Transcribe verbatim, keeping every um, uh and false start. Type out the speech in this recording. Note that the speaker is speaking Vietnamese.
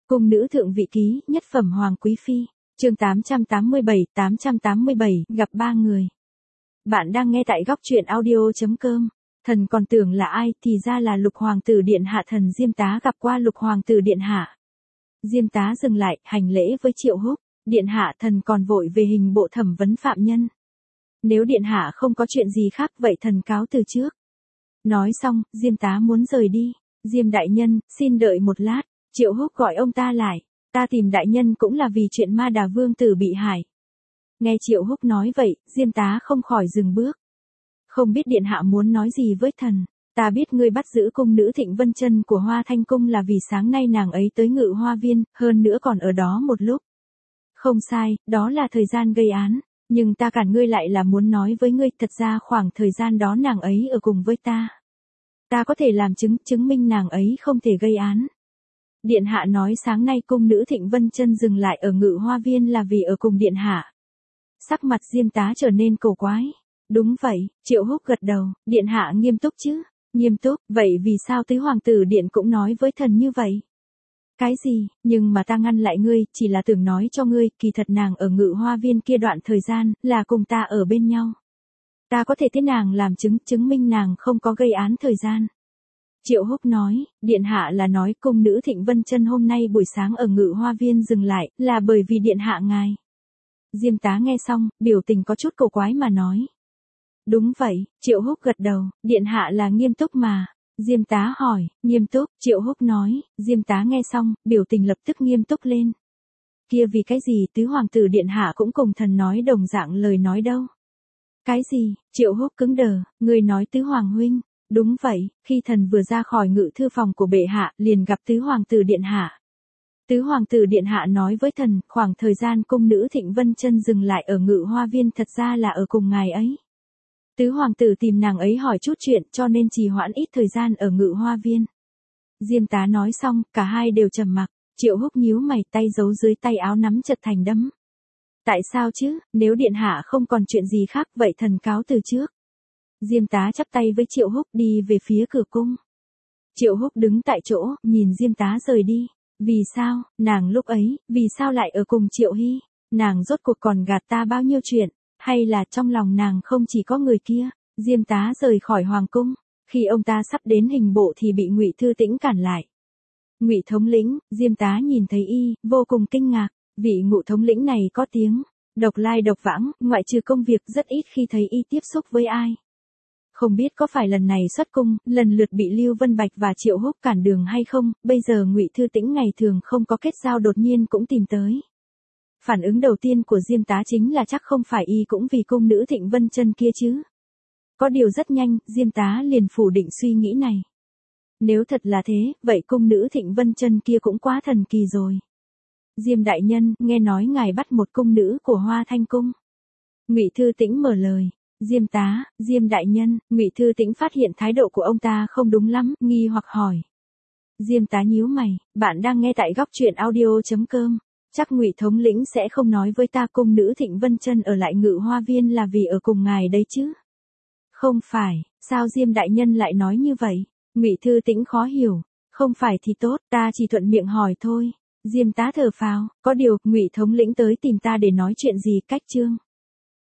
Cung nữ thượng vị ký, nhất phẩm hoàng quý phi. Chương tám trăm tám mươi bảy, tám trăm tám mươi bảy, gặp ba người. Bạn đang nghe tại góc truyện audio chấm com. Thần còn tưởng là ai, thì ra là Lục hoàng tử điện hạ. Thần Diêm Tá gặp qua Lục hoàng tử điện hạ. Diêm Tá dừng lại, hành lễ với Triệu Húc. Điện hạ, thần còn vội về hình bộ thẩm vấn phạm nhân. Nếu điện hạ không có chuyện gì khác, vậy thần cáo từ trước. Nói xong, Diêm Tá muốn rời đi. Diêm đại nhân, xin đợi một lát. Triệu Húc gọi ông ta lại. Ta tìm đại nhân cũng là vì chuyện Ma Đà vương tử bị hại. Nghe Triệu Húc nói vậy, Diêm Tá không khỏi dừng bước. Không biết điện hạ muốn nói gì với thần. Ta biết ngươi bắt giữ cung nữ Thịnh Vân Chân của Hoa Thanh Cung là vì sáng nay nàng ấy tới Ngự Hoa Viên, hơn nữa còn ở đó một lúc. Không sai, đó là thời gian gây án. Nhưng ta cản ngươi lại là muốn nói với ngươi, thật ra khoảng thời gian đó nàng ấy ở cùng với ta. Ta có thể làm chứng, chứng minh nàng ấy không thể gây án. Điện hạ nói sáng nay cung nữ Thịnh Vân Chân dừng lại ở Ngự Hoa Viên là vì ở cùng điện hạ. Sắc mặt Diêm Tá trở nên cổ quái. Đúng vậy, Triệu Húc gật đầu. Điện hạ nghiêm túc chứ? Nghiêm túc, vậy vì sao tứ hoàng tử điện cũng nói với thần như vậy? Cái gì, nhưng mà ta ngăn lại ngươi, chỉ là tưởng nói cho ngươi, kỳ thật nàng ở Ngự Hoa Viên kia đoạn thời gian, là cùng ta ở bên nhau. Ta có thể thế nàng làm chứng, chứng minh nàng không có gây án thời gian. Triệu Húc nói, điện hạ là nói cung nữ Thịnh Vân Chân hôm nay buổi sáng ở Ngự Hoa Viên dừng lại, là bởi vì điện hạ ngài. Diêm Tá nghe xong, biểu tình có chút cổ quái mà nói. Đúng vậy, Triệu Húc gật đầu, điện hạ là nghiêm túc mà. Diêm Tá hỏi, nghiêm túc, Triệu Húc nói. Diêm Tá nghe xong, biểu tình lập tức nghiêm túc lên. Kia vì cái gì tứ hoàng tử điện hạ cũng cùng thần nói đồng dạng lời nói đâu? Cái gì? Triệu Húc cứng đờ, người nói tứ hoàng huynh. Đúng vậy, khi thần vừa ra khỏi ngự thư phòng của bệ hạ, liền gặp tứ hoàng tử điện hạ. Tứ hoàng tử điện hạ nói với thần, khoảng thời gian cung nữ Thịnh Vân Chân dừng lại ở Ngự Hoa Viên thật ra là ở cùng ngài ấy. Tứ hoàng tử tìm nàng ấy hỏi chút chuyện cho nên trì hoãn ít thời gian ở Ngự Hoa Viên. Diêm Tá nói xong, cả hai đều trầm mặc. Triệu Húc nhíu mày, tay giấu dưới tay áo nắm chặt thành đấm. Tại sao chứ, nếu điện hạ không còn chuyện gì khác vậy thần cáo từ trước. Diêm Tá chắp tay với Triệu Húc đi về phía cửa cung. Triệu Húc đứng tại chỗ, nhìn Diêm Tá rời đi. Vì sao, nàng lúc ấy, vì sao lại ở cùng Triệu Hy? Nàng rốt cuộc còn gạt ta bao nhiêu chuyện? Hay là trong lòng nàng không chỉ có người kia? Diêm Tá rời khỏi hoàng cung. Khi ông ta sắp đến hình bộ thì bị Ngụy Thư Tĩnh cản lại. Ngụy thống lĩnh, Diêm Tá nhìn thấy y, vô cùng kinh ngạc. Vị Ngụ thống lĩnh này có tiếng độc lai độc vãng, ngoại trừ công việc rất ít khi thấy y tiếp xúc với ai. Không biết có phải lần này xuất cung, lần lượt bị Lưu Vân Bạch và Triệu Húc cản đường hay không, bây giờ Ngụy Thư Tĩnh ngày thường không có kết giao đột nhiên cũng tìm tới. Phản ứng đầu tiên của Diêm Tá chính là chắc không phải y cũng vì cung nữ Thịnh Vân Chân kia chứ. Có điều rất nhanh, Diêm Tá liền phủ định suy nghĩ này. Nếu thật là thế, vậy cung nữ Thịnh Vân Chân kia cũng quá thần kỳ rồi. Diêm đại nhân, nghe nói ngài bắt một cung nữ của Hoa Thanh Cung. Ngụy Thư Tĩnh mở lời. Diêm Tá, Diêm đại nhân, Ngụy Thư Tĩnh phát hiện thái độ của ông ta không đúng lắm, nghi hoặc hỏi. Diêm Tá nhíu mày, bạn đang nghe tại góc truyện audio chấm com. Chắc Ngụy thống lĩnh sẽ không nói với ta cung nữ Thịnh Vân Chân ở lại Ngự Hoa Viên là vì ở cùng ngài đấy chứ? Không phải, sao Diêm đại nhân lại nói như vậy? Ngụy Thư Tĩnh khó hiểu. Không phải thì tốt, ta chỉ thuận miệng hỏi thôi. Diêm Tá thở phào, có điều, Ngụy thống lĩnh tới tìm ta để nói chuyện gì cách chương?